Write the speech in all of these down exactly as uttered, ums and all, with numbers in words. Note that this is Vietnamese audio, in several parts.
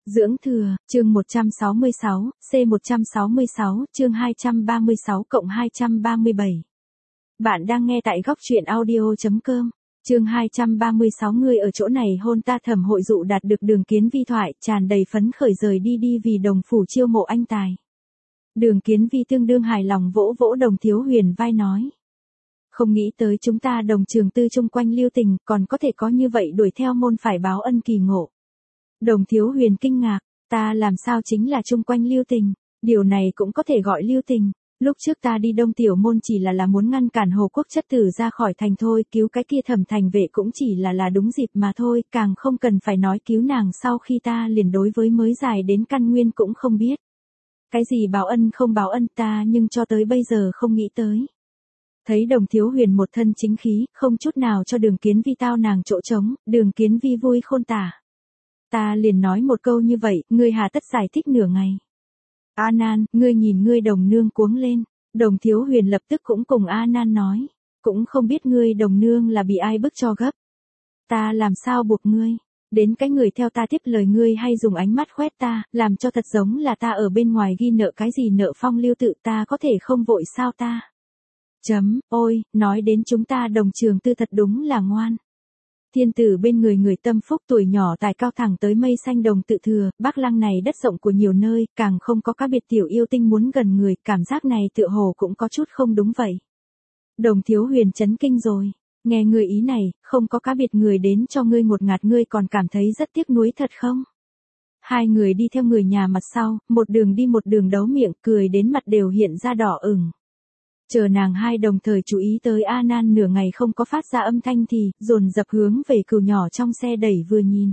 Dưỡng thừa, chương một trăm sáu mươi sáu, C một trăm sáu mươi sáu, chương hai trăm ba mươi sáu cộng hai trăm ba mươi bảy. Bạn đang nghe tại góc truyện audio chấm com. Chương hai trăm ba mươi sáu người ở chỗ này hôn ta thẩm hội dụ đạt được Đường Kiến Vi thoại, tràn đầy phấn khởi rời đi đi vì đồng phủ chiêu mộ anh tài. Đường Kiến Vi tương đương hài lòng vỗ vỗ Đồng Thiếu Huyền vai nói. Không nghĩ tới chúng ta đồng trường tư chung quanh lưu tình còn có thể có như vậy đuổi theo môn phải báo ân kỳ ngộ. Đồng Thiếu Huyền kinh ngạc, ta làm sao chính là chung quanh lưu tình, điều này cũng có thể gọi lưu tình. Lúc trước ta đi Đông Tiểu Môn chỉ là là muốn ngăn cản Hồ Quốc chất tử ra khỏi thành thôi, cứu cái kia Thẩm Thành Vệ cũng chỉ là là đúng dịp mà thôi, càng không cần phải nói cứu nàng sau khi ta liền đối với mới dài đến căn nguyên cũng không biết. Cái gì báo ân không báo ân ta nhưng cho tới bây giờ không nghĩ tới. Thấy Đồng Thiếu Huyền một thân chính khí, không chút nào cho Đường Kiến Vi tao nàng chỗ trống, Đường Kiến Vi vui khôn tả. Ta liền nói một câu như vậy, ngươi hà tất giải thích nửa ngày. A Nan, ngươi nhìn ngươi Đồng nương cuống lên. Đồng Thiếu Huyền lập tức cũng cùng A Nan nói, cũng không biết ngươi Đồng nương là bị ai bức cho gấp. Ta làm sao buộc ngươi, đến cái người theo ta tiếp lời ngươi hay dùng ánh mắt khoét ta, làm cho thật giống là ta ở bên ngoài ghi nợ cái gì nợ phong lưu tự ta có thể không vội sao ta. Chấm, ôi, nói đến chúng ta đồng trường tư thật đúng là ngoan. Thiên tử bên người người tâm phúc tuổi nhỏ tài cao thẳng tới mây xanh Đồng Tự Thừa, Bắc Lăng này đất rộng của nhiều nơi, càng không có các biệt tiểu yêu tinh muốn gần người, cảm giác này tựa hồ cũng có chút không đúng vậy. Đồng Thiếu Huyền chấn kinh rồi, nghe người ý này, không có cá biệt người đến cho ngươi một ngạt ngươi còn cảm thấy rất tiếc nuối thật không? Hai người đi theo người nhà mặt sau, một đường đi một đường đấu miệng, cười đến mặt đều hiện ra đỏ ửng. Chờ nàng hai đồng thời chú ý tới A Nan nửa ngày không có phát ra âm thanh thì, dồn dập hướng về cừu nhỏ trong xe đẩy vừa nhìn.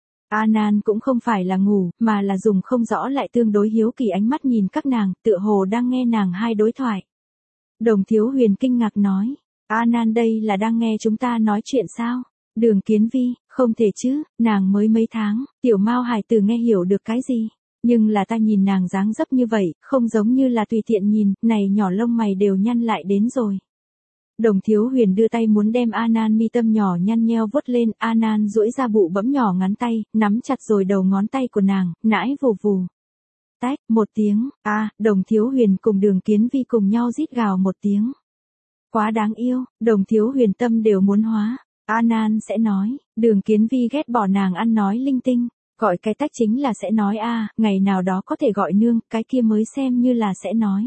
A Nan cũng không phải là ngủ, mà là dùng không rõ lại tương đối hiếu kỳ ánh mắt nhìn các nàng, tựa hồ đang nghe nàng hai đối thoại. Đồng Thiếu Huyền kinh ngạc nói, A Nan đây là đang nghe chúng ta nói chuyện sao? Đường Kiến Vi, không thể chứ, nàng mới mấy tháng, tiểu Mao hài tử nghe hiểu được cái gì? Nhưng là ta nhìn nàng dáng dấp như vậy, không giống như là tùy tiện nhìn, này nhỏ lông mày đều nhăn lại đến rồi. Đồng Thiếu Huyền đưa tay muốn đem A Nan mi tâm nhỏ nhăn nheo vuốt lên, A Nan duỗi ra bụ bẫm nhỏ ngón tay, nắm chặt rồi đầu ngón tay của nàng, nãi vù vù. Tách, một tiếng, a, Đồng Thiếu Huyền cùng Đường Kiến Vi cùng nhau rít gào một tiếng. Quá đáng yêu, Đồng Thiếu Huyền tâm đều muốn hóa, A Nan sẽ nói, Đường Kiến Vi ghét bỏ nàng ăn nói linh tinh. Gọi cái tách chính là sẽ nói a, à, ngày nào đó có thể gọi nương, cái kia mới xem như là sẽ nói.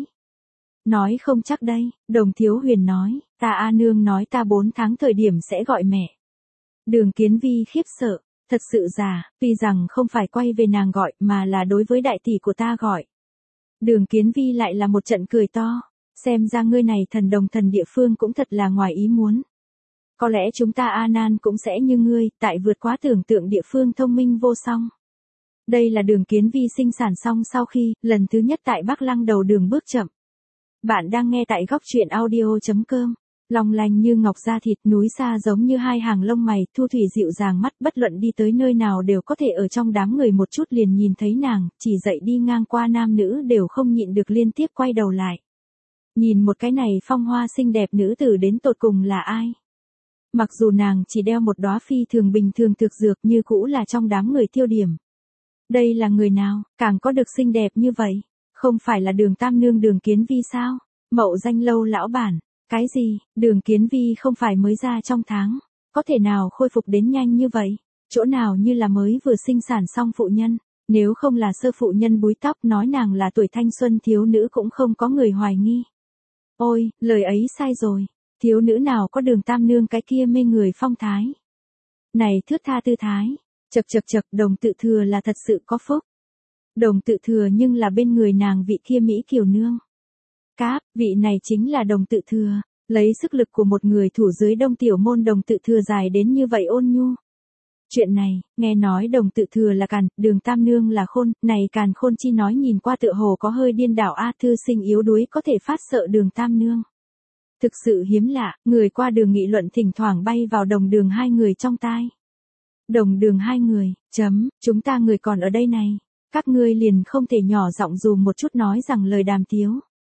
Nói không chắc đây, Đồng Thiếu Huyền nói, ta a nương nói ta bốn tháng thời điểm sẽ gọi mẹ. Đường Kiến Vi khiếp sợ, thật sự già, tuy rằng không phải quay về nàng gọi mà là đối với đại tỷ của ta gọi. Đường Kiến Vi lại là một trận cười to, xem ra ngươi này thần đồng thần địa phương cũng thật là ngoài ý muốn. Có lẽ chúng ta A Nan cũng sẽ như ngươi, tại vượt quá tưởng tượng địa phương thông minh vô song. Đây là Đường Kiến Vi sinh sản xong sau khi, lần thứ nhất tại Bắc Lăng đầu đường bước chậm. Bạn đang nghe tại góc truyện audio chấm com. Long lanh như ngọc da thịt, núi xa giống như hai hàng lông mày, thu thủy dịu dàng mắt, bất luận đi tới nơi nào đều có thể ở trong đám người một chút liền nhìn thấy nàng, chỉ dậy đi ngang qua nam nữ đều không nhịn được liên tiếp quay đầu lại. Nhìn một cái này phong hoa xinh đẹp nữ tử đến tột cùng là ai? Mặc dù nàng chỉ đeo một đóa phi thường bình thường thực dược như cũ là trong đám người tiêu điểm. Đây là người nào, càng có được xinh đẹp như vậy? Không phải là Đường Tam Nương Đường Kiến Vi sao? Mậu danh lâu lão bản. Cái gì, Đường Kiến Vi không phải mới ra trong tháng. Có thể nào khôi phục đến nhanh như vậy? Chỗ nào như là mới vừa sinh sản xong phụ nhân? Nếu không là sơ phụ nhân búi tóc nói nàng là tuổi thanh xuân thiếu nữ cũng không có người hoài nghi. Ôi, lời ấy sai rồi. Thiếu nữ nào có Đường Tam Nương cái kia mê người phong thái. Này thướt tha tư thái, chật chật chật Đồng Tự Thừa là thật sự có phúc. Đồng Tự Thừa nhưng là bên người nàng vị kia Mỹ Kiều Nương. Cáp, vị này chính là Đồng Tự Thừa, lấy sức lực của một người thủ dưới Đông Tiểu Môn Đồng Tự Thừa dài đến như vậy ôn nhu. Chuyện này, nghe nói Đồng Tự Thừa là càn, Đường Tam Nương là khôn, này càn khôn chi nói nhìn qua tựa hồ có hơi điên đảo a thư sinh yếu đuối có thể phát sợ Đường Tam Nương. Thực sự hiếm lạ, người qua đường nghị luận thỉnh thoảng bay vào Đồng Đường hai người trong tai. Đồng Đường hai người, chấm, chúng ta người còn ở đây này, các ngươi liền không thể nhỏ giọng dù một chút nói rằng lời đàm tiếu.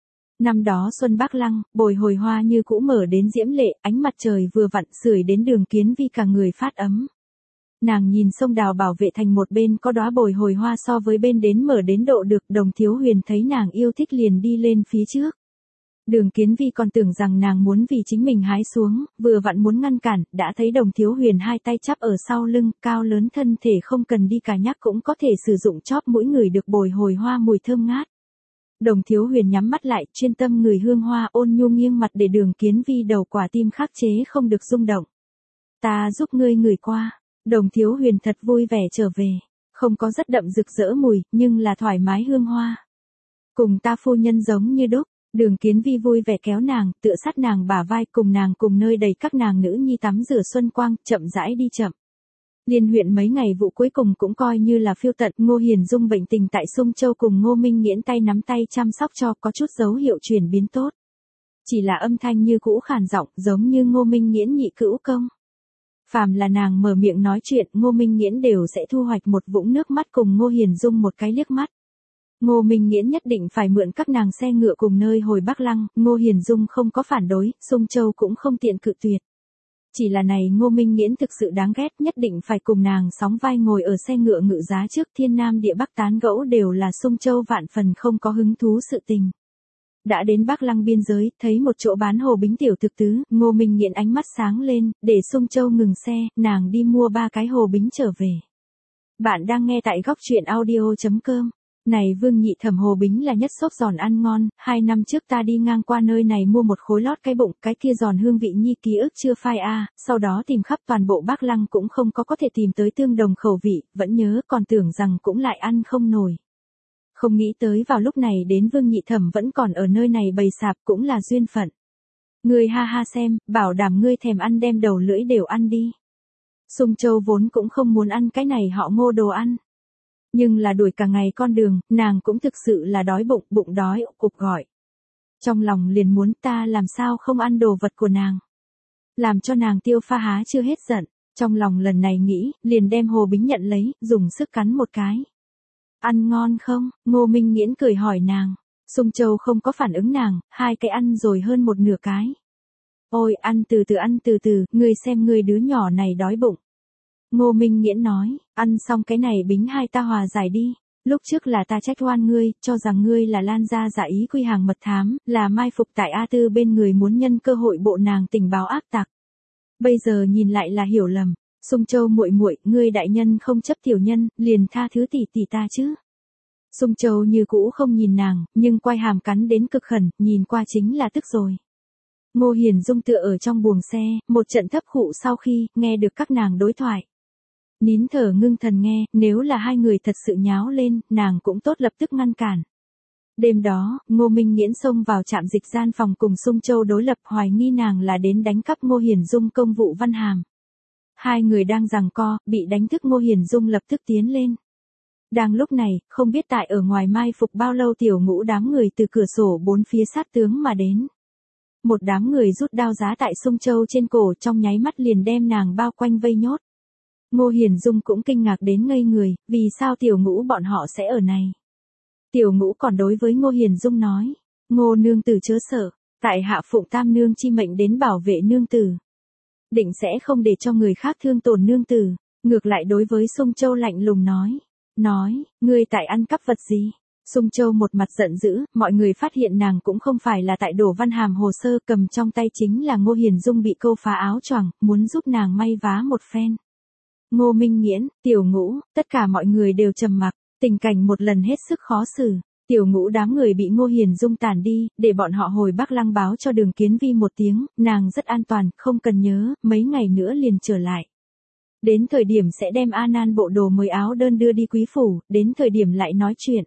Năm đó xuân Bắc Lăng, bồi hồi hoa như cũ mở đến diễm lệ, ánh mặt trời vừa vặn sưởi đến Đường Kiến Vi cả người phát ấm. Nàng nhìn sông đào bảo vệ thành một bên có đóa bồi hồi hoa so với bên đến mở đến độ được. Đồng Thiếu Huyền thấy nàng yêu thích liền đi lên phía trước. Đường Kiến Vi còn tưởng rằng nàng muốn vì chính mình hái xuống, vừa vặn muốn ngăn cản, đã thấy Đồng Thiếu Huyền hai tay chắp ở sau lưng, cao lớn thân thể không cần đi cả nhắc cũng có thể sử dụng chóp mũi người được bồi hồi hoa mùi thơm ngát. Đồng Thiếu Huyền nhắm mắt lại, chuyên tâm người hương hoa, ôn nhu nghiêng mặt để Đường Kiến Vi đầu quả tim khắc chế không được rung động. Ta giúp ngươi ngửi qua. Đồng Thiếu Huyền thật vui vẻ trở về, không có rất đậm rực rỡ mùi, nhưng là thoải mái hương hoa. Cùng ta phu nhân giống như đúc. Đường Kiến Vi vui vẻ kéo nàng, tựa sát nàng bả vai, cùng nàng cùng nơi đầy các nàng nữ nhi tắm rửa xuân quang, chậm rãi đi chậm. Liên huyện mấy ngày vụ cuối cùng cũng coi như là phiêu tận. Ngô Hiền Dung bệnh tình tại Sung Châu cùng Ngô Minh Nghiễn tay nắm tay chăm sóc cho, có chút dấu hiệu chuyển biến tốt. Chỉ là âm thanh như cũ khàn giọng, giống như Ngô Minh Nghiễn nhị cữu công. Phàm là nàng mở miệng nói chuyện, Ngô Minh Nghiễn đều sẽ thu hoạch một vũng nước mắt cùng Ngô Hiền Dung một cái liếc mắt. Ngô Minh Nghiễn nhất định phải mượn các nàng xe ngựa cùng nơi hồi Bắc Lăng, Ngô Hiền Dung không có phản đối, Sung Châu cũng không tiện cự tuyệt. Chỉ là này Ngô Minh Nghiễn thực sự đáng ghét, nhất định phải cùng nàng sóng vai ngồi ở xe ngựa ngự giá trước, thiên nam địa bắc tán gẫu đều là Sung Châu vạn phần không có hứng thú sự tình. Đã đến Bắc Lăng biên giới, thấy một chỗ bán hồ bính tiểu thực tứ, Ngô Minh Nghiễn ánh mắt sáng lên, để Sung Châu ngừng xe, nàng đi mua ba cái hồ bính trở về. Bạn đang nghe tại góc truyện audio chấm com. Này Vương Nhị Thẩm hồ bính là nhất xốp giòn ăn ngon, hai năm trước ta đi ngang qua nơi này mua một khối lót cái bụng, cái kia giòn hương vị nhi ký ức chưa phai a, à, sau đó tìm khắp toàn bộ Bắc Lăng cũng không có có thể tìm tới tương đồng khẩu vị, vẫn nhớ còn tưởng rằng cũng lại ăn không nổi. Không nghĩ tới vào lúc này đến Vương Nhị Thẩm vẫn còn ở nơi này bày sạp cũng là duyên phận. Ngươi ha ha xem, bảo đảm ngươi thèm ăn đem đầu lưỡi đều ăn đi. Sung Châu vốn cũng không muốn ăn cái này họ Ngô đồ ăn. Nhưng là đuổi cả ngày con đường, nàng cũng thực sự là đói bụng, bụng đói, cục gọi. Trong lòng liền muốn ta làm sao không ăn đồ vật của nàng. Làm cho nàng tiêu pha há chưa hết giận, trong lòng lần này nghĩ, liền đem hồ bính nhận lấy, dùng sức cắn một cái. Ăn ngon không? Ngô Minh Nghiễn cười hỏi nàng. Sung Châu không có phản ứng nàng, hai cái ăn rồi hơn một nửa cái. Ôi, ăn từ từ ăn từ từ, ngươi xem ngươi đứa nhỏ này đói bụng. Ngô Minh Nghiễn nói, ăn xong cái này bính hai ta hòa giải đi. Lúc trước là ta trách oan ngươi, cho rằng ngươi là Lan gia giả ý quy hàng mật thám, là mai phục tại A Tư bên người muốn nhân cơ hội bộ nàng tình báo ác tặc. Bây giờ nhìn lại là hiểu lầm. Sung Châu muội muội, ngươi đại nhân không chấp tiểu nhân, liền tha thứ tỷ tỷ ta chứ. Sung Châu như cũ không nhìn nàng, nhưng quay hàm cắn đến cực khẩn, nhìn qua chính là tức rồi. Ngô Hiền Dung tựa ở trong buồng xe, một trận thấp khụ sau khi nghe được các nàng đối thoại. Nín thở ngưng thần nghe, nếu là hai người thật sự nháo lên, nàng cũng tốt lập tức ngăn cản. Đêm đó, Ngô Minh Nghiễn xông vào trạm dịch gian phòng cùng Sung Châu đối lập, hoài nghi nàng là đến đánh cắp Ngô Hiền Dung công vụ văn hàm. Hai người đang giằng co, bị đánh thức Ngô Hiền Dung lập tức tiến lên. Đang lúc này, không biết tại ở ngoài mai phục bao lâu tiểu ngũ đám người từ cửa sổ bốn phía sát tướng mà đến. Một đám người rút đao giá tại Sung Châu trên cổ, trong nháy mắt liền đem nàng bao quanh vây nhốt. Ngô Hiền Dung cũng kinh ngạc đến ngây người, vì sao tiểu ngũ bọn họ sẽ ở này. Tiểu ngũ còn đối với Ngô Hiền Dung nói, Ngô nương tử chớ sợ, tại hạ phụng tam nương chi mệnh đến bảo vệ nương tử. Định sẽ không để cho người khác thương tổn nương tử, ngược lại đối với Sung Châu lạnh lùng nói, nói, ngươi tại ăn cắp vật gì. Sung Châu một mặt giận dữ, mọi người phát hiện nàng cũng không phải là tại đổ văn hàm hồ sơ, cầm trong tay chính là Ngô Hiền Dung bị câu phá áo choàng, muốn giúp nàng may vá một phen. Ngô Minh Nghiễn, tiểu ngũ, tất cả mọi người đều trầm mặc, tình cảnh một lần hết sức khó xử. Tiểu ngũ đám người bị Ngô Hiền Dung tàn đi, để bọn họ hồi Bắc Lăng báo cho Đường Kiến Vi một tiếng, nàng rất an toàn, không cần nhớ, mấy ngày nữa liền trở lại. Đến thời điểm sẽ đem A Nan bộ đồ mới áo đơn đưa đi quý phủ, đến thời điểm lại nói chuyện.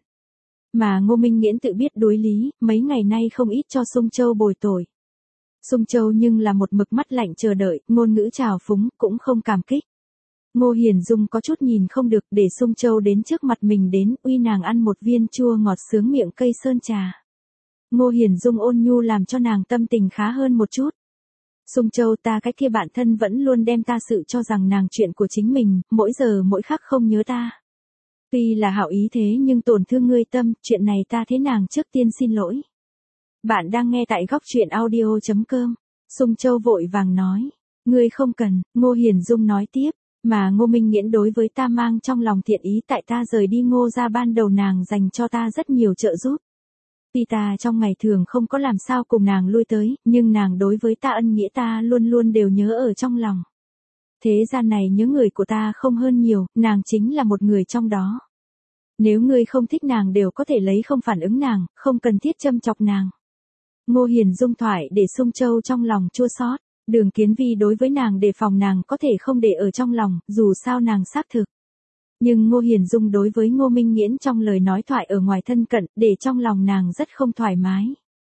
Mà Ngô Minh Nghiễn tự biết đối lý, mấy ngày nay không ít cho Sung Châu bồi tội. Sung Châu nhưng là một mực mắt lạnh chờ đợi, ngôn ngữ trào phúng, cũng không cảm kích. Ngô Hiền Dung có chút nhìn không được, để Sung Châu đến trước mặt mình đến, uy nàng ăn một viên chua ngọt sướng miệng cây sơn trà. Ngô Hiền Dung ôn nhu làm cho nàng tâm tình khá hơn một chút. Sung Châu, ta cái kia bạn thân vẫn luôn đem ta sự cho rằng nàng chuyện của chính mình, mỗi giờ mỗi khắc không nhớ ta. Tuy là hảo ý thế nhưng tổn thương ngươi tâm, chuyện này ta thế nàng trước tiên xin lỗi. Bạn đang nghe tại góc truyện audio chấm com. Sung Châu vội vàng nói, ngươi không cần. Ngô Hiền Dung nói tiếp, Mà Ngô Minh Nghiễn đối với ta mang trong lòng thiện ý, tại ta rời đi Ngô gia ban đầu nàng dành cho ta rất nhiều trợ giúp. Tuy ta trong ngày thường không có làm sao cùng nàng lui tới, nhưng nàng đối với ta ân nghĩa ta luôn luôn đều nhớ ở trong lòng. Thế gian này nhớ người của ta không hơn nhiều, nàng chính là một người trong đó. Nếu ngươi không thích nàng đều có thể lấy không phản ứng nàng, không cần thiết châm chọc nàng. Ngô Hiền Dung thoại để Sung Châu trong lòng chua xót. Đường Kiến Vi đối với nàng đề phòng nàng có thể không để ở trong lòng, dù sao nàng xác thực. Nhưng Ngô Hiền Dung đối với Ngô Minh Nghiễn trong lời nói thoại ở ngoài thân cận, để trong lòng nàng rất không thoải mái.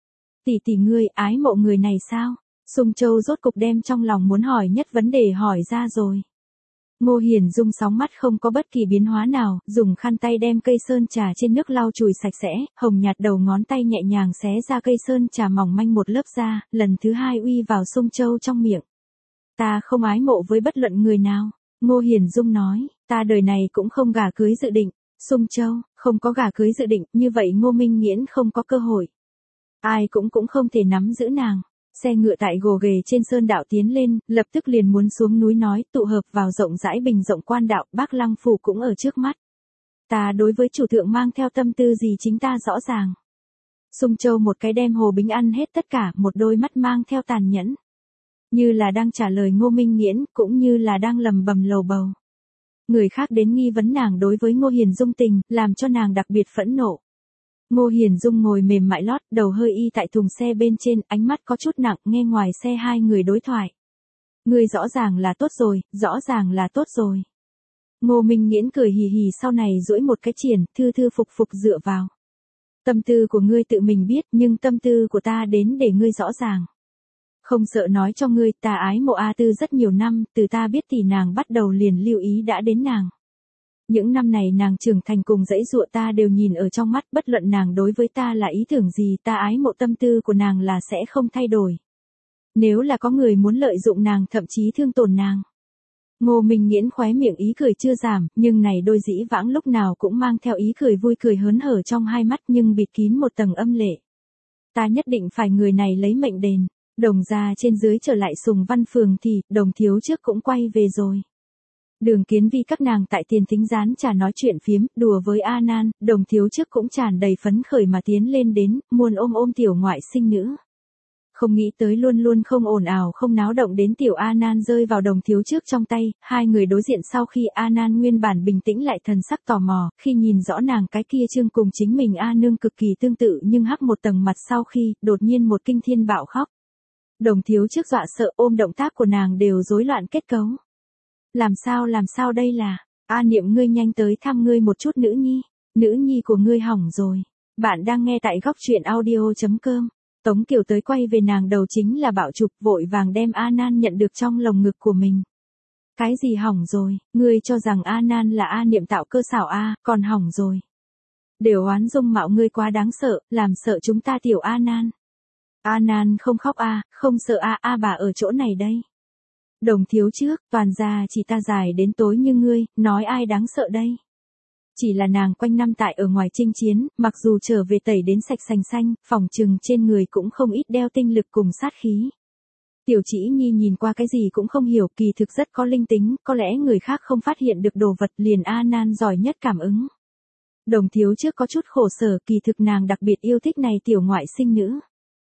Tỷ tỷ ngươi ái mộ người này sao? Sung Châu rốt cục đem trong lòng muốn hỏi nhất vấn đề hỏi ra rồi. Ngô Hiền Dung sóng mắt không có bất kỳ biến hóa nào, dùng khăn tay đem cây sơn trà trên nước lau chùi sạch sẽ, hồng nhạt đầu ngón tay nhẹ nhàng xé ra cây sơn trà mỏng manh một lớp da, lần thứ hai uy vào Sung Châu trong miệng. Ta không ái mộ với bất luận người nào, Ngô Hiền Dung nói, ta đời này cũng không gả cưới dự định. Sung Châu, không có gả cưới dự định, như vậy Ngô Minh Nghiễn không có cơ hội. Ai cũng cũng không thể nắm giữ nàng. Xe ngựa tại gồ ghề trên sơn đạo tiến lên, lập tức liền muốn xuống núi nói, tụ hợp vào rộng rãi bình rộng quan đạo, Bác Lăng Phủ cũng ở trước mắt. Ta đối với chủ thượng mang theo tâm tư gì chính ta rõ ràng. Sung Châu một cái đem Hồ Bính ăn hết tất cả, một đôi mắt mang theo tàn nhẫn. Như là đang trả lời Ngô Minh Nghiễn, cũng như là đang lầm bầm lầu bầu. Người khác đến nghi vấn nàng đối với Ngô Hiền Dung tình, làm cho nàng đặc biệt phẫn nộ. Ngô Hiền Dung ngồi mềm mại lót, đầu hơi y tại thùng xe bên trên, ánh mắt có chút nặng, nghe ngoài xe hai người đối thoại. Ngươi rõ ràng là tốt rồi, rõ ràng là tốt rồi. Ngô Minh Nghiễn cười hì hì sau này duỗi một cái triển, thư thư phục phục dựa vào. Tâm tư của ngươi tự mình biết, nhưng tâm tư của ta đến để ngươi rõ ràng. Không sợ nói cho ngươi, ta ái mộ A Tư rất nhiều năm, từ ta biết thì nàng bắt đầu liền lưu ý đã đến nàng. Những năm này nàng trưởng thành cùng dãy dụa ta đều nhìn ở trong mắt, bất luận nàng đối với ta là ý tưởng gì, ta ái mộ tâm tư của nàng là sẽ không thay đổi. Nếu là có người muốn lợi dụng nàng thậm chí thương tổn nàng. Ngô Minh Nghiễn khóe miệng ý cười chưa giảm, nhưng này đôi dĩ vãng lúc nào cũng mang theo ý cười vui cười hớn hở trong hai mắt nhưng bịt kín một tầng âm lệ. Ta nhất định phải người này lấy mệnh đền. Đồng gia trên dưới trở lại Sùng Văn Phường thì, Đồng thiếu trước cũng quay về rồi. Đường Kiến Vi các nàng tại tiền thính gián trà nói chuyện phiếm, đùa với A Nan, Đồng thiếu trước cũng tràn đầy phấn khởi mà tiến lên đến, muốn ôm ôm tiểu ngoại sinh nữ. Không nghĩ tới luôn luôn không ồn ào không náo động đến tiểu A Nan rơi vào Đồng thiếu trước trong tay, hai người đối diện sau khi A Nan nguyên bản bình tĩnh lại thần sắc tò mò, khi nhìn rõ nàng cái kia trương cùng chính mình A nương cực kỳ tương tự nhưng hắc một tầng mặt sau khi, đột nhiên một kinh thiên bạo khóc. Đồng thiếu trước dọa sợ ôm động tác của nàng đều rối loạn kết cấu. Làm sao làm sao đây là, A Niệm ngươi nhanh tới thăm ngươi một chút nữ nhi, nữ nhi của ngươi hỏng rồi. Bạn đang nghe tại góc truyện audio chấm com. Tống Kiều tới quay về nàng đầu chính là bạo chụp vội vàng đem A Nan nhận được trong lồng ngực của mình. Cái gì hỏng rồi, ngươi cho rằng A Nan là A Niệm tạo cơ xảo A, còn hỏng rồi. Đều oán dung mạo ngươi quá đáng sợ, làm sợ chúng ta tiểu A Nan. A Nan không khóc A, không sợ A, A bà ở chỗ này đây. Đồng thiếu trước, toàn gia chỉ ta dài đến tối như ngươi, nói ai đáng sợ đây. Chỉ là nàng quanh năm tại ở ngoài chinh chiến, mặc dù trở về tẩy đến sạch sành xanh, phòng trừng trên người cũng không ít đeo tinh lực cùng sát khí. Tiểu Chỉ Nhi nhìn qua cái gì cũng không hiểu, kỳ thực rất có linh tính, có lẽ người khác không phát hiện được đồ vật liền A Nan giỏi nhất cảm ứng. Đồng thiếu trước có chút khổ sở, kỳ thực nàng đặc biệt yêu thích này tiểu ngoại sinh nữ.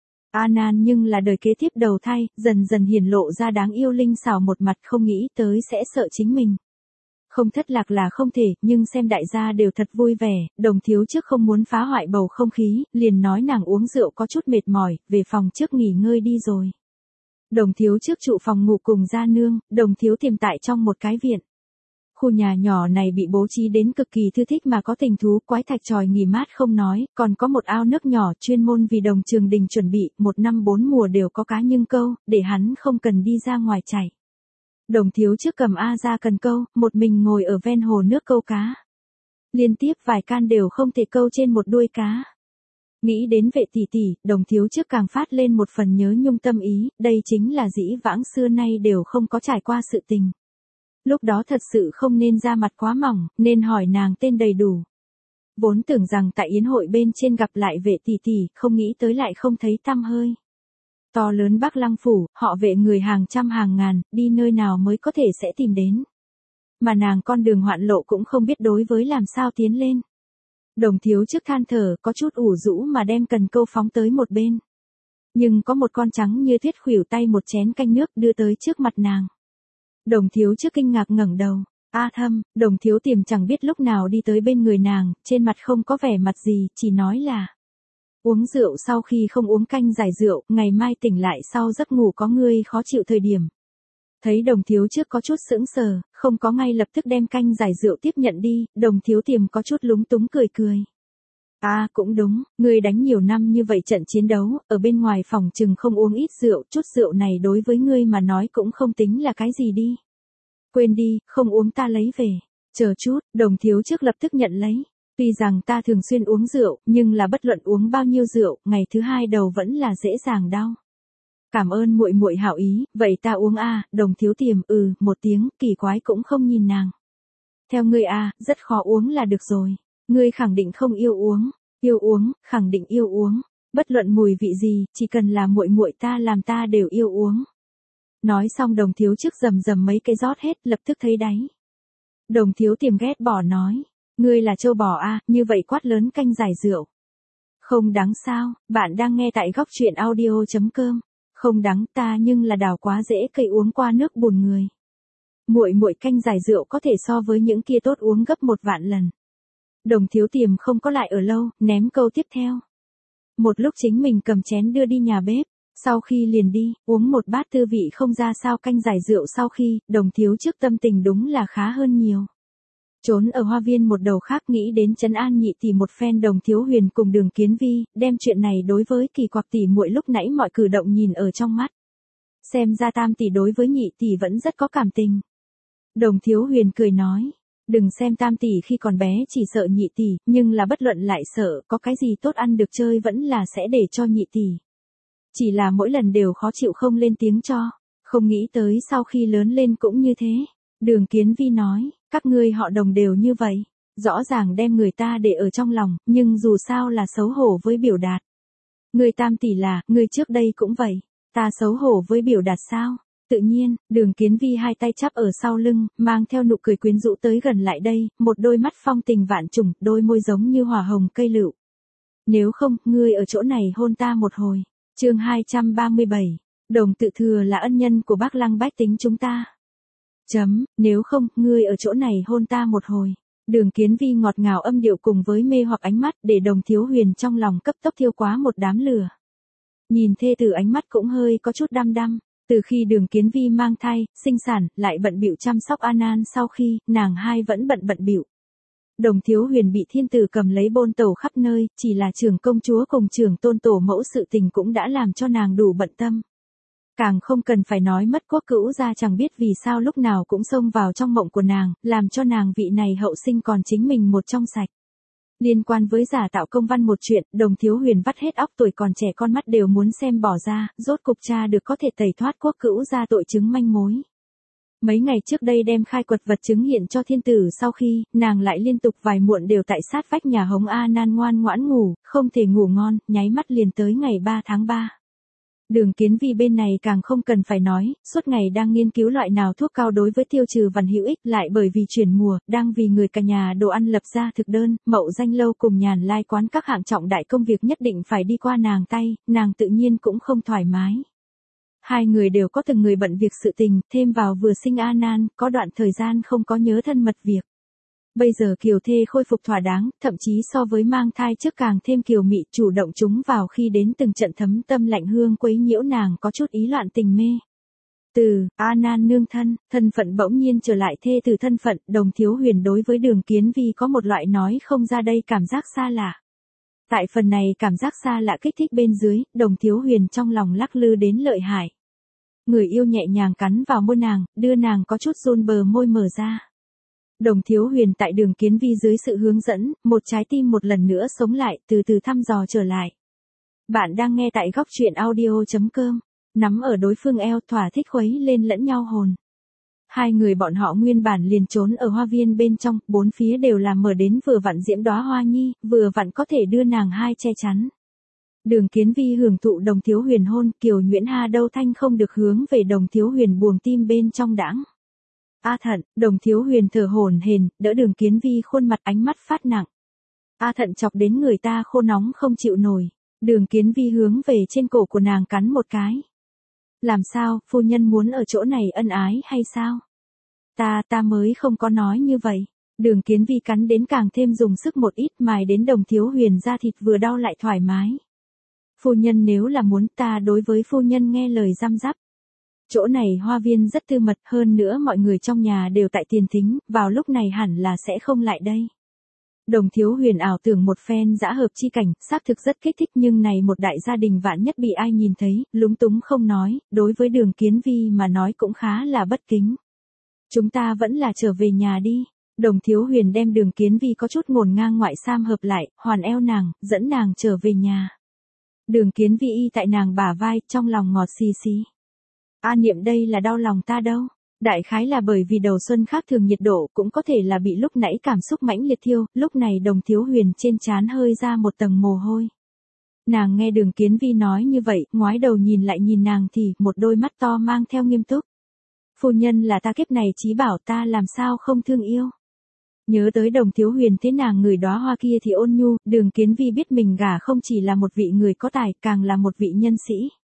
A Nan nhưng là đời kế tiếp đầu thai, dần dần hiển lộ ra đáng yêu linh xảo một mặt, không nghĩ tới sẽ sợ chính mình. Không thất lạc là không thể, nhưng xem đại gia đều thật vui vẻ, Đồng thiếu trước không muốn phá hoại bầu không khí, liền nói nàng uống rượu có chút mệt mỏi, về phòng trước nghỉ ngơi đi rồi. Đồng thiếu trước trụ phòng ngủ cùng gia nương, Đồng thiếu tìm tại trong một cái viện. Khu nhà nhỏ này bị bố trí đến cực kỳ thư thích mà có tình thú, quái thạch tròi nghỉ mát không nói, còn có một ao nước nhỏ chuyên môn vì Đồng Trường Đình chuẩn bị, một năm bốn mùa đều có cá nhưng câu, để hắn không cần đi ra ngoài chảy. Đồng thiếu trước cầm A ra cần câu, một mình ngồi ở ven hồ nước câu cá. Liên tiếp vài can đều không thể câu trên một đuôi cá. Nghĩ đến Vệ tỷ tỷ, Đồng thiếu trước càng phát lên một phần nhớ nhung tâm ý, đây chính là dĩ vãng xưa nay đều không có trải qua sự tình. Lúc đó thật sự không nên ra mặt quá mỏng, nên hỏi nàng tên đầy đủ. Vốn tưởng rằng tại yến hội bên trên gặp lại Vệ tỷ tỷ, không nghĩ tới lại không thấy tăm hơi. To lớn Bắc Lăng Phủ, họ Vệ người hàng trăm hàng ngàn, đi nơi nào mới có thể sẽ tìm đến. mà nàng con đường hoạn lộ cũng không biết đối với làm sao tiến lên. Đồng thiếu trước than thở, có chút ủ rũ mà đem cần câu phóng tới một bên. Nhưng có một con trắng như tuyết khuỷu tay một chén canh nước đưa tới trước mặt nàng. Đồng thiếu trước kinh ngạc ngẩng đầu. A Thâm, đồng thiếu tiềm chẳng biết lúc nào đi tới bên người nàng, trên mặt không có vẻ mặt gì, chỉ nói là uống rượu sau khi không uống canh giải rượu, ngày mai tỉnh lại sau giấc ngủ có ngươi khó chịu thời điểm. Thấy đồng thiếu trước có chút sững sờ, không có ngay lập tức đem canh giải rượu tiếp nhận đi, đồng thiếu tiềm có chút lúng túng cười cười. À cũng đúng, ngươi đánh nhiều năm như vậy trận chiến đấu, ở bên ngoài phòng chừng không uống ít rượu, chút rượu này đối với ngươi mà nói cũng không tính là cái gì đi. Quên đi, không uống ta lấy về. Chờ chút, đồng thiếu trước lập tức nhận lấy. Tuy rằng ta thường xuyên uống rượu, nhưng là bất luận uống bao nhiêu rượu, ngày thứ hai đầu vẫn là dễ dàng đau. Cảm ơn muội muội hảo ý, vậy ta uống a, đồng thiếu tiềm ừ, một tiếng, kỳ quái cũng không nhìn nàng. Theo ngươi a, rất khó uống là được rồi. Ngươi khẳng định không yêu uống, yêu uống, khẳng định yêu uống, bất luận mùi vị gì, chỉ cần là muội muội ta làm ta đều yêu uống. Nói xong đồng thiếu trước rầm rầm mấy cái rót hết, lập tức thấy đáy. Đồng thiếu tiềm ghét bỏ nói, ngươi là trâu bò a, như vậy quát lớn canh giải rượu. Không đáng sao, bạn đang nghe tại góc truyện audio chấm com. Không đáng ta nhưng là đào quá dễ cây uống qua nước bùn người. Muội muội canh giải rượu có thể so với những kia tốt uống gấp một vạn lần. Đồng thiếu tiềm không có lại ở lâu, ném câu tiếp theo. Một lúc chính mình cầm chén đưa đi nhà bếp, sau khi liền đi, uống một bát tư vị không ra sao canh giải rượu sau khi, đồng thiếu trước tâm tình đúng là khá hơn nhiều. Trốn ở hoa viên một đầu khác nghĩ đến trấn an nhị tỷ một phen đồng thiếu huyền cùng đường kiến vi, đem chuyện này đối với kỳ quặc tỷ muội lúc nãy mọi cử động nhìn ở trong mắt. Xem ra tam tỷ đối với nhị tỷ vẫn rất có cảm tình. Đồng thiếu huyền cười nói, đừng xem tam tỷ khi còn bé chỉ sợ nhị tỷ, nhưng là bất luận lại sợ, có cái gì tốt ăn được chơi vẫn là sẽ để cho nhị tỷ. Chỉ là mỗi lần đều khó chịu không lên tiếng cho, không nghĩ tới sau khi lớn lên cũng như thế. Đường Kiến Vi nói, các ngươi họ đồng đều như vậy, rõ ràng đem người ta để ở trong lòng, nhưng dù sao là xấu hổ với biểu đạt. Người tam tỷ là, người trước đây cũng vậy, ta xấu hổ với biểu đạt sao? Tự nhiên, Đường Kiến Vi hai tay chắp ở sau lưng, mang theo nụ cười quyến rũ tới gần lại đây, một đôi mắt phong tình vạn trùng, đôi môi giống như hỏa hồng cây lựu. Nếu không, ngươi ở chỗ này hôn ta một hồi. Chương hai trăm ba mươi bảy, đồng tự thừa là ân nhân của bác Lăng bách tính chúng ta. Chấm, nếu không, ngươi ở chỗ này hôn ta một hồi. Đường Kiến Vi ngọt ngào âm điệu cùng với mê hoặc ánh mắt để đồng thiếu huyền trong lòng cấp tốc thiêu quá một đám lửa. Nhìn thê tử ánh mắt cũng hơi có chút đăm đăm. Từ khi Đường Kiến Vi mang thai, sinh sản, lại bận bịu chăm sóc An An sau khi, nàng hai vẫn bận bận bịu. Đồng thiếu huyền bị thiên tử cầm lấy bôn tẩu khắp nơi, chỉ là trưởng công chúa cùng trưởng tôn tổ mẫu sự tình cũng đã làm cho nàng đủ bận tâm. Càng không cần phải nói mất quốc cữu gia chẳng biết vì sao lúc nào cũng xông vào trong mộng của nàng, làm cho nàng vị này hậu sinh còn chính mình một trong sạch. Liên quan với giả tạo công văn một chuyện, đồng thiếu huyền vắt hết óc tuổi còn trẻ con mắt đều muốn xem bỏ ra, rốt cục cha được có thể tẩy thoát quốc cữu gia tội chứng manh mối. Mấy ngày trước đây đem khai quật vật chứng hiện cho thiên tử sau khi, nàng lại liên tục vài muộn đều tại sát vách nhà hống A Nan ngoan ngoãn ngủ, không thể ngủ ngon, nháy mắt liền tới ngày ba tháng ba. Đường Kiến Vi bên này càng không cần phải nói, suốt ngày đang nghiên cứu loại nào thuốc cao đối với tiêu trừ vằn hữu ích, lại bởi vì chuyển mùa, đang vì người cả nhà đồ ăn lập ra thực đơn, mậu danh lâu cùng nhàn lai quán các hạng trọng đại công việc nhất định phải đi qua nàng tay, nàng tự nhiên cũng không thoải mái. Hai người đều có từng người bận việc sự tình, thêm vào vừa sinh A Nan, có đoạn thời gian không có nhớ thân mật việc. Bây giờ kiều thê khôi phục thỏa đáng, thậm chí so với mang thai trước càng thêm kiều mị, chủ động chúng vào khi đến từng trận thấm tâm lạnh hương quấy nhiễu nàng có chút ý loạn tình mê. Từ A Nan nương thân, thân phận bỗng nhiên trở lại thê từ thân phận, đồng thiếu huyền đối với Đường Kiến Vi có một loại nói không ra đây cảm giác xa lạ. Tại phần này cảm giác xa lạ kích thích bên dưới, đồng thiếu huyền trong lòng lắc lư đến lợi hại. Người yêu nhẹ nhàng cắn vào môi nàng, đưa nàng có chút run bờ môi mở ra. Đồng thiếu huyền tại Đường Kiến Vi dưới sự hướng dẫn, một trái tim một lần nữa sống lại, từ từ thăm dò trở lại. Bạn đang nghe tại góc truyện audio chấm com, nắm ở đối phương eo thỏa thích khuấy lên lẫn nhau hồn. Hai người bọn họ nguyên bản liền trốn ở hoa viên bên trong, bốn phía đều là mở đến vừa vặn diễm đóa hoa nhi, vừa vặn có thể đưa nàng hai che chắn. Đường Kiến Vi hưởng thụ đồng thiếu huyền hôn, Kiều Nhuyễn Hà đâu thanh không được hướng về đồng thiếu huyền buồng tim bên trong đãng. A Thận, Đồng Thiếu Huyền thở hổn hển, đỡ Đường Kiến Vi khuôn mặt ánh mắt phát nặng. A Thận chọc đến người ta khô nóng không chịu nổi. Đường Kiến Vi hướng về trên cổ của nàng cắn một cái. Làm sao, phu nhân muốn ở chỗ này ân ái hay sao? Ta, ta mới không có nói như vậy. Đường Kiến Vi cắn đến càng thêm dùng sức một ít, mài đến Đồng Thiếu Huyền da thịt vừa đau lại thoải mái. Phu nhân nếu là muốn, ta đối với phu nhân nghe lời răm rắp. Chỗ này hoa viên rất tư mật, hơn nữa mọi người trong nhà đều tại tiền thính, vào lúc này hẳn là sẽ không lại đây. Đồng Thiếu Huyền ảo tưởng một phen dã hợp chi cảnh, xác thực rất kích thích, nhưng này một đại gia đình vạn nhất bị ai nhìn thấy, lúng túng không nói, đối với Đường Kiến Vi mà nói cũng khá là bất kính. Chúng ta vẫn là trở về nhà đi. Đồng Thiếu Huyền đem Đường Kiến Vi có chút ngổn ngang ngoại sam hợp lại, hoàn eo nàng, dẫn nàng trở về nhà. Đường Kiến Vi y tại nàng bả vai, trong lòng ngọt xì xì. A Niệm, đây là đau lòng ta đâu. Đại khái là bởi vì đầu xuân khác thường nhiệt độ, cũng có thể là bị lúc nãy cảm xúc mãnh liệt thiêu, lúc này Đồng Thiếu Huyền trên trán hơi ra một tầng mồ hôi. Nàng nghe Đường Kiến Vi nói như vậy, ngoái đầu nhìn lại nhìn nàng thì, một đôi mắt to mang theo nghiêm túc. Phu nhân là ta kiếp này chí bảo, ta làm sao không thương yêu. Nhớ tới Đồng Thiếu Huyền thế nàng người đóa hoa kia thì ôn nhu, Đường Kiến Vi biết mình gả không chỉ là một vị người có tài, càng là một vị nhân sĩ.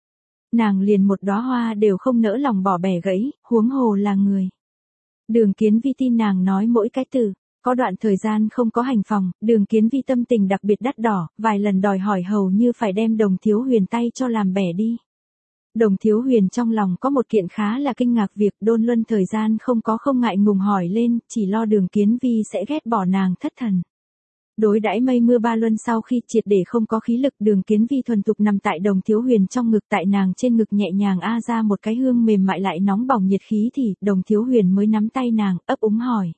Nàng liền một đóa hoa đều không nỡ lòng bỏ bẻ gãy, huống hồ là người. Đường Kiến Vi tin nàng nói mỗi cái từ. Có đoạn thời gian không có hành phòng, Đường Kiến Vi tâm tình đặc biệt đắt đỏ, vài lần đòi hỏi hầu như phải đem Đồng Thiếu Huyền tay cho làm bẻ đi. Đồng Thiếu Huyền trong lòng có một kiện khá là kinh ngạc việc, đôn luân thời gian không có không ngại ngùng hỏi lên, chỉ lo Đường Kiến Vi sẽ ghét bỏ nàng thất thần. Đối đãi mây mưa ba luân sau khi triệt để không có khí lực, Đường Kiến Vi thuần thục nằm tại Đồng Thiếu Huyền trong ngực, tại nàng trên ngực nhẹ nhàng a ra một cái hương mềm mại lại nóng bỏng nhiệt khí thì, Đồng Thiếu Huyền mới nắm tay nàng, ấp úng hỏi.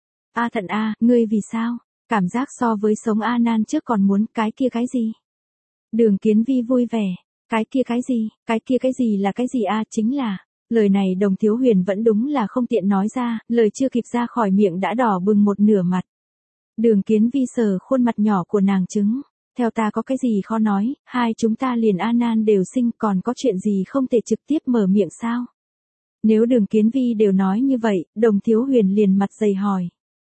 A Thận a, ngươi vì sao? Cảm giác so với sống A Nan trước còn muốn cái kia cái gì? Đường Kiến Vi vui vẻ. Cái kia cái gì, cái kia cái gì là cái gì a chính là, lời này Đồng Thiếu Huyền vẫn đúng là không tiện nói ra, lời chưa kịp ra khỏi miệng đã đỏ bừng một nửa mặt. Đường Kiến Vi sờ khuôn mặt nhỏ của nàng trứng, theo ta có cái gì khó nói, hai chúng ta liền A Nan đều sinh, còn có chuyện gì không thể trực tiếp mở miệng sao? Nếu Đường Kiến Vi đều nói như vậy, Đồng Thiếu Huyền liền mặt dày hỏi.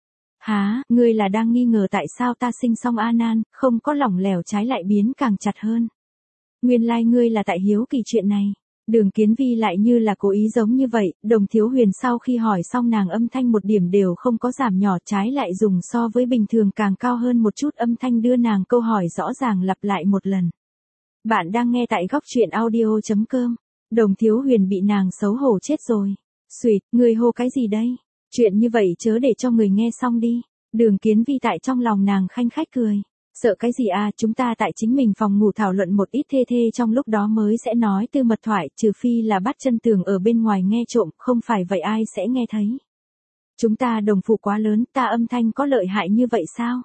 Hả, ngươi là đang nghi ngờ tại sao ta sinh xong A Nan, không có lỏng lẻo trái lại biến càng chặt hơn. Nguyên lai like ngươi là tại hiếu kỳ chuyện này. Đường Kiến Vi lại như là cố ý giống như vậy, Đồng Thiếu Huyền sau khi hỏi xong nàng âm thanh một điểm đều không có giảm nhỏ, trái lại dùng so với bình thường càng cao hơn một chút âm thanh đưa nàng câu hỏi rõ ràng lặp lại một lần. Bạn đang nghe tại góc truyện audio chấm com. Đồng Thiếu Huyền bị nàng xấu hổ chết rồi. Xuyệt, ngươi hô cái gì đây? Chuyện như vậy chớ để cho người nghe xong đi. Đường Kiến Vi tại trong lòng nàng khanh khách cười. Sợ cái gì à, chúng ta tại chính mình phòng ngủ thảo luận một ít thê thê trong lúc đó mới sẽ nói tư mật thoại, trừ phi là bắt chân tường ở bên ngoài nghe trộm, không phải vậy ai sẽ nghe thấy. Chúng ta đồng phụ quá lớn, ta âm thanh có lợi hại như vậy sao?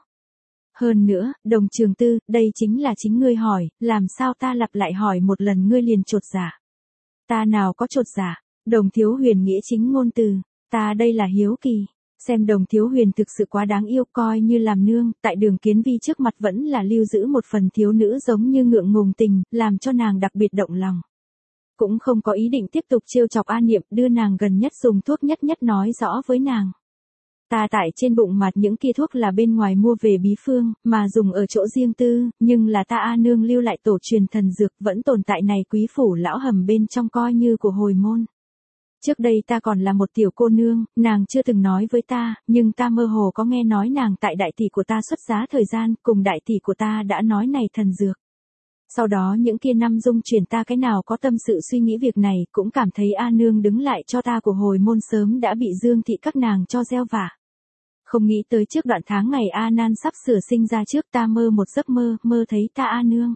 Hơn nữa, Đồng Trường Tư, đây chính là chính ngươi hỏi, làm sao ta lặp lại hỏi một lần ngươi liền chột dạ? Ta nào có chột dạ? Đồng Thiếu Huyền nghĩa chính ngôn từ, ta đây là hiếu kỳ. Xem Đồng Thiếu Huyền thực sự quá đáng yêu, coi như làm nương, tại Đường Kiến Vi trước mặt vẫn là lưu giữ một phần thiếu nữ giống như ngượng ngùng tình, làm cho nàng đặc biệt động lòng. Cũng không có ý định tiếp tục trêu chọc A Niệm, đưa nàng gần nhất dùng thuốc nhất nhất nói rõ với nàng. Ta tại trên bụng mặt những kia thuốc là bên ngoài mua về bí phương, mà dùng ở chỗ riêng tư, nhưng là ta A nương lưu lại tổ truyền thần dược vẫn tồn tại này quý phủ lão hầm bên trong coi như của hồi môn. Trước đây ta còn là một tiểu cô nương, nàng chưa từng nói với ta, nhưng ta mơ hồ có nghe nói nàng tại đại tỷ của ta xuất giá thời gian, cùng đại tỷ của ta đã nói này thần dược. Sau đó những kia năm dung truyền ta cái nào có tâm sự suy nghĩ việc này, cũng cảm thấy A nương đứng lại cho ta của hồi môn sớm đã bị Dương thị các nàng cho gieo vả. Không nghĩ tới trước đoạn tháng ngày A Nan sắp sửa sinh ra trước ta mơ một giấc mơ, mơ thấy ta A nương.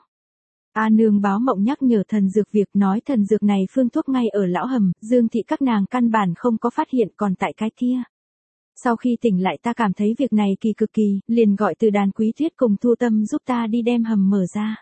A nương báo mộng nhắc nhở thần dược việc nói thần dược này phương thuốc ngay ở lão hầm, Dương thị các nàng căn bản không có phát hiện còn tại cái kia. Sau khi tỉnh lại ta cảm thấy việc này kỳ cực kỳ, liền gọi từ đàn quý tuyết cùng Thu Tâm giúp ta đi đem hầm mở ra.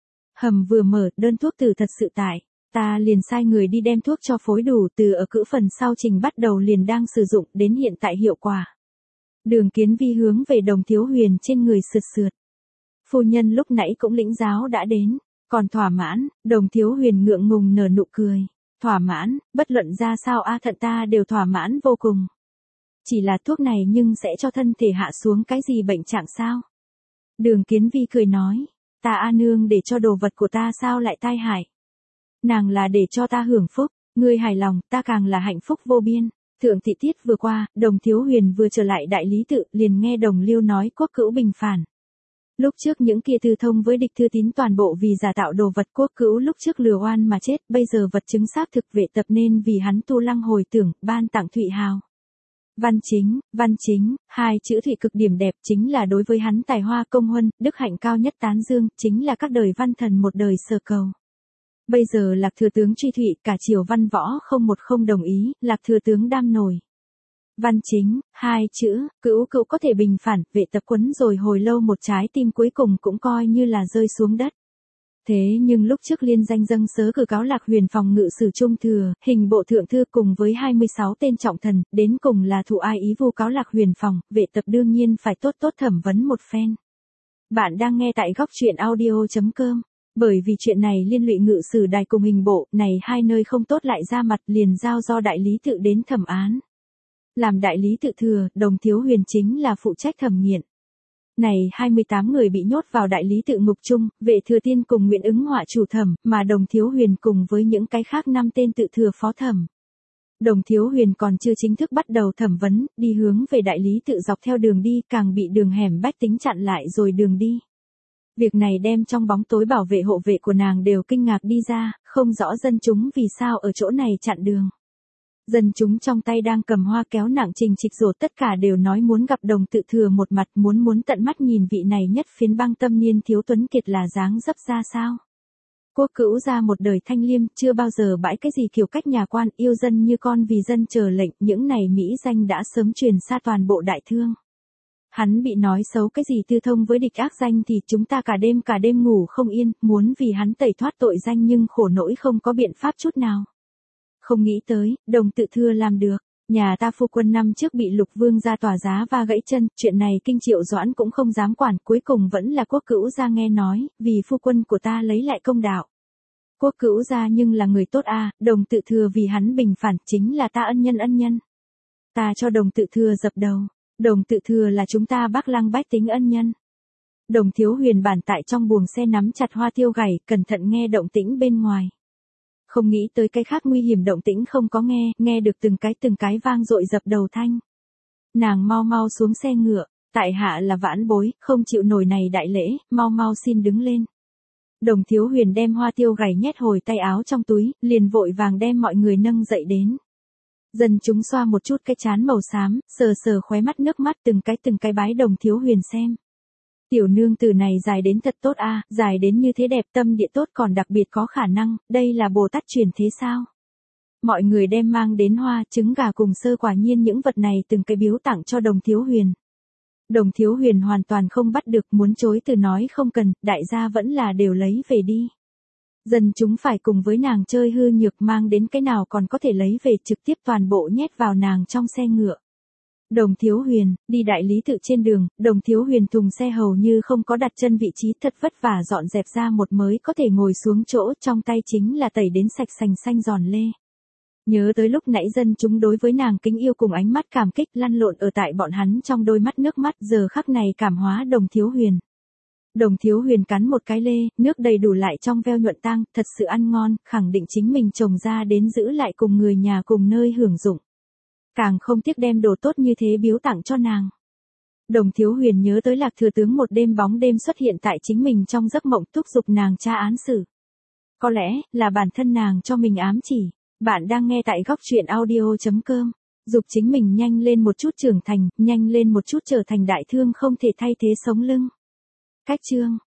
Hầm vừa mở, đơn thuốc từ thật sự tại, ta liền sai người đi đem thuốc cho phối đủ, từ ở cữ phần sau trình bắt đầu liền đang sử dụng đến hiện tại hiệu quả. Đường Kiến Vi hướng về Đồng Thiếu Huyền trên người sượt sượt. Phu nhân lúc nãy cũng lĩnh giáo đã đến. Còn thỏa mãn, Đồng Thiếu Huyền ngượng ngùng nở nụ cười. Thỏa mãn, bất luận ra sao A Thận ta đều thỏa mãn vô cùng. chỉ là thuốc này nhưng sẽ cho thân thể hạ xuống cái gì bệnh trạng sao? Đường Kiến Vi cười nói, ta a nương để cho đồ vật của ta sao lại tai hại? Nàng là để cho ta hưởng phúc, ngươi hài lòng, ta càng là hạnh phúc vô biên. Thượng thị tiết vừa qua, Đồng Thiếu Huyền vừa trở lại đại lý tự, liền nghe Đồng Liêu nói Quốc Cữu bình phản. Lúc trước những kia thư thông với địch thư tín toàn bộ vì giả tạo đồ vật, Quốc Cữu lúc trước lừa oan mà chết, bây giờ vật chứng xác thực vệ tập nên vì hắn tu lăng hồi tưởng, ban tặng Thụy Hào. Văn chính, văn chính, hai chữ Thụy cực điểm đẹp, chính là đối với hắn tài hoa công huân, đức hạnh cao nhất tán dương, chính là các đời văn thần một đời sở cầu. Bây giờ Lạc thừa tướng truy Thụy, cả triều văn võ không một không đồng ý, Lạc thừa tướng đam nổi. Văn chính, hai chữ, Cữu Cữu có thể bình phản, vệ tập quấn rồi hồi lâu một trái tim cuối cùng cũng coi như là rơi xuống đất. Thế nhưng lúc trước liên danh dâng sớ cử cáo Lạc Huyền phòng ngự sử trung thừa, hình bộ thượng thư cùng với hai mươi sáu tên trọng thần, đến cùng là thụ ai ý vu cáo Lạc Huyền phòng, vệ tập đương nhiên phải tốt tốt thẩm vấn một phen. Bạn đang nghe tại góc truyện audio chấm com. Bởi vì chuyện này liên lụy ngự sử đài cùng hình bộ, này hai nơi không tốt lại ra mặt liền giao do đại lý tự đến thẩm án. Làm đại lý tự thừa, Đồng Thiếu Huyền chính là phụ trách thẩm nghiện. Này hai mươi tám người bị nhốt vào đại lý tự ngục chung, Vệ Thừa Tiên cùng Nguyễn Ứng Họa chủ thẩm, mà Đồng Thiếu Huyền cùng với những cái khác năm tên tự thừa phó thẩm. Đồng Thiếu Huyền còn chưa chính thức bắt đầu thẩm vấn, đi hướng về đại lý tự dọc theo đường đi, càng bị đường hẻm bách tính chặn lại rồi đường đi. Việc này đem trong bóng tối bảo vệ hộ vệ của nàng đều kinh ngạc đi ra, không rõ dân chúng vì sao ở chỗ này chặn đường. Dân chúng trong tay đang cầm hoa kéo nặng trình trịch rổ tất cả đều nói muốn gặp Đồng tự thừa một mặt, muốn muốn tận mắt nhìn vị này nhất phiến bang tâm niên thiếu tuấn kiệt là dáng dấp ra sao. Quốc Cữu ra một đời thanh liêm, chưa bao giờ bãi cái gì kiểu cách nhà quan, yêu dân như con vì dân chờ lệnh, những này mỹ danh đã sớm truyền xa toàn bộ đại thương. Hắn bị nói xấu cái gì tư thông với địch ác danh thì chúng ta cả đêm cả đêm ngủ không yên, muốn vì hắn tẩy thoát tội danh nhưng khổ nỗi không có biện pháp chút nào. Không nghĩ tới, Đồng tự thừa làm được, nhà ta phu quân năm trước bị Lục Vương ra tòa giá va gãy chân, chuyện này kinh Triệu Doãn cũng không dám quản, cuối cùng vẫn là Quốc Cữu ra nghe nói, vì phu quân của ta lấy lại công đạo. Quốc Cữu ra nhưng là người tốt a, Đồng tự thừa vì hắn bình phản, chính là ta ân nhân ân nhân. Ta cho Đồng tự thừa dập đầu. Đồng tự thừa là chúng ta Bắc Lăng bách tính ân nhân. Đồng Thiếu Huyền bản tại trong buồng xe nắm chặt hoa tiêu gảy, cẩn thận nghe động tĩnh bên ngoài. Không nghĩ tới cái khác nguy hiểm động tĩnh không có nghe, nghe được từng cái từng cái vang dội dập đầu thanh. Nàng mau mau xuống xe ngựa, tại hạ là vãn bối, không chịu nổi này đại lễ, mau mau xin đứng lên. Đồng Thiếu Huyền đem hoa tiêu gảy nhét hồi tay áo trong túi, liền vội vàng đem mọi người nâng dậy đến. Dân chúng xoa một chút cái chán màu xám, sờ sờ khóe mắt nước mắt từng cái từng cái bái Đồng Thiếu Huyền xem. Tiểu nương tử này dài đến thật tốt a, dài đến như thế đẹp, tâm địa tốt còn đặc biệt có khả năng, đây là Bồ Tát truyền thế sao? Mọi người đem mang đến hoa, trứng gà cùng sơ quả nhiên những vật này từng cái biếu tặng cho Đồng Thiếu Huyền. Đồng Thiếu Huyền hoàn toàn không bắt được, muốn chối từ nói không cần, đại gia vẫn là đều lấy về đi. Dân chúng phải cùng với nàng chơi hư nhược, mang đến cái nào còn có thể lấy về, trực tiếp toàn bộ nhét vào nàng trong xe ngựa. Đồng Thiếu Huyền, đi đại lý tự trên đường, Đồng Thiếu Huyền thùng xe hầu như không có đặt chân vị trí, thật vất vả dọn dẹp ra một mới có thể ngồi xuống chỗ, trong tay chính là tẩy đến sạch sành xanh giòn lê. Nhớ tới lúc nãy dân chúng đối với nàng kính yêu cùng ánh mắt cảm kích lăn lộn ở tại bọn hắn trong đôi mắt nước mắt, giờ khắc này cảm hóa Đồng Thiếu Huyền. Đồng Thiếu Huyền cắn một cái lê, nước đầy đủ lại trong veo nhuận tang, thật sự ăn ngon, khẳng định chính mình trồng ra đến giữ lại cùng người nhà cùng nơi hưởng dụng. Càng không tiếc đem đồ tốt như thế biếu tặng cho nàng. Đồng Thiếu Huyền nhớ tới Lạc thừa tướng một đêm bóng đêm xuất hiện tại chính mình trong giấc mộng thúc giục nàng tra án xử. Có lẽ, là bản thân nàng cho mình ám chỉ. Bạn đang nghe tại góc truyện audio chấm com. Dục chính mình nhanh lên một chút trưởng thành, nhanh lên một chút trở thành đại thương không thể thay thế sống lưng. Cách chương.